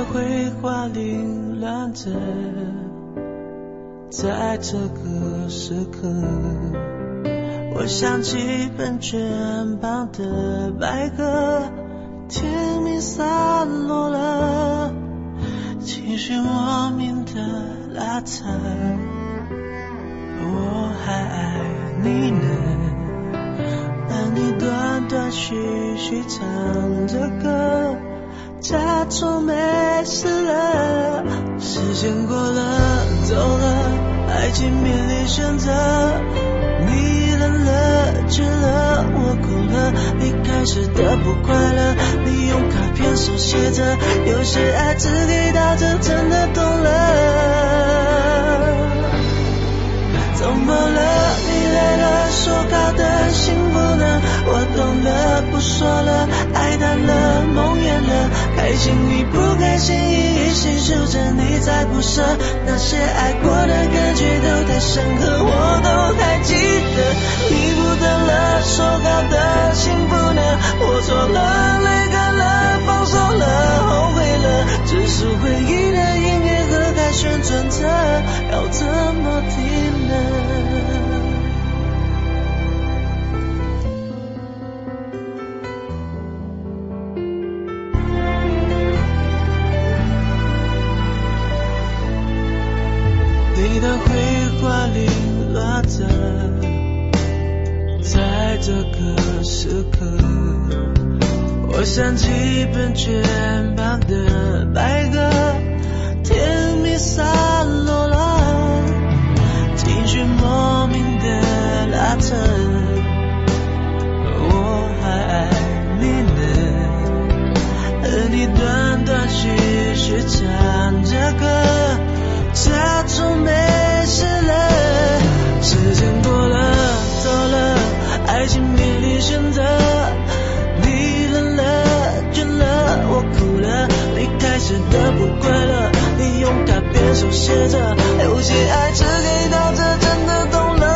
绘画凌乱着，在这个时刻，我想起本卷旁的白鸽，天明洒落了，情绪莫名的拉扯，我还爱你呢，而你断断续续唱着歌，假装没事了。时间过了，走了，爱情面临选择，你冷了，倦了，我哭了，离开时的不快乐，你用卡片手写着，有些爱只给到这，真的懂了。怎么了？你累了，说好的幸福呢？我懂了，不说了，爱淡了，梦远了，开心与不开心一起数着，你在不舍，那些爱过的感觉都太深刻，我都还记得。你不等了，说好的幸福呢？我错了，泪干了，放手了，后悔了，只是回忆的音乐盒还旋转着，要怎么停呢？你的绘画凌乱着，在这个时刻，我想起本卷旁的白鸽，天明洒落了，情绪莫名的拉扯，我还爱你呢，而你断断续续唱着歌，假装没事了。时间过了，走了，爱情面临选择，你冷了，倦了，我哭了，离开时的不快乐，你用卡片手写着，有些爱只给到这，真的懂了。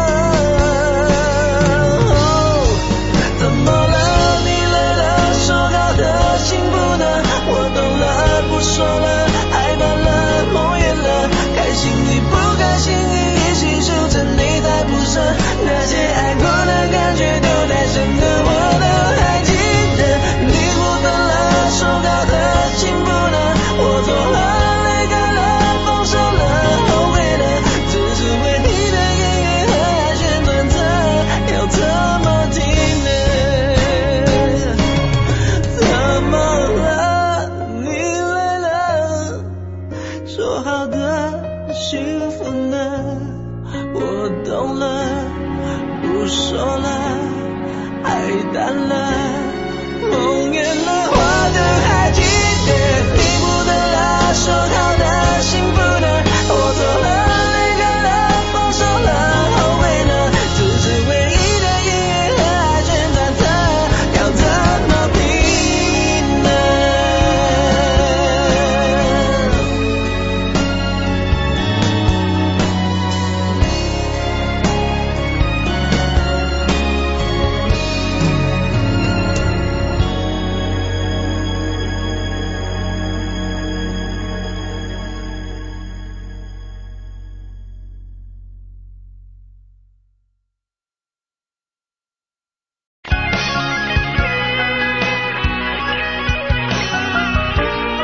怎么了？你累了，说好的幸福呢？我懂了，不说了，爱淡了，梦远了，开心与不开心一起数着，你在不舍，那些爱过的感觉都太深刻，我都还记得。你不等了，说好的幸福呢？我错了，泪干了，放手了，后悔了，只是回忆的音乐盒还旋转着，要怎么停呢？怎么了？你累了，说好的幸福呢？我懂了，不说了，爱淡了，